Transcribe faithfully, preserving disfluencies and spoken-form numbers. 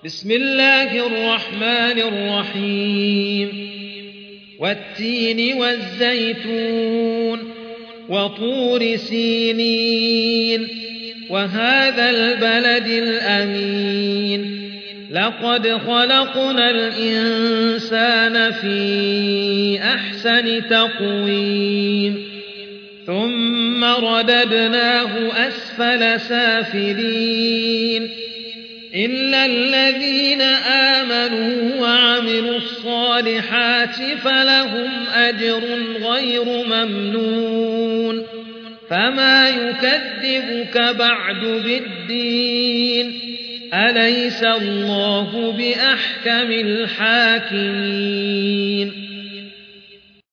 بسم الله الرحمن الرحيم والتين والزيتون وطور سينين وهذا البلد الأمين لقد خلقنا الإنسان في أحسن تقويم ثم رددناه أسفل سافلين إلا الذين آمنوا وعملوا الصالحات فلهم أجر غير ممنون فما يكذبك بعد بالدين أليس الله بأحكم الحاكمين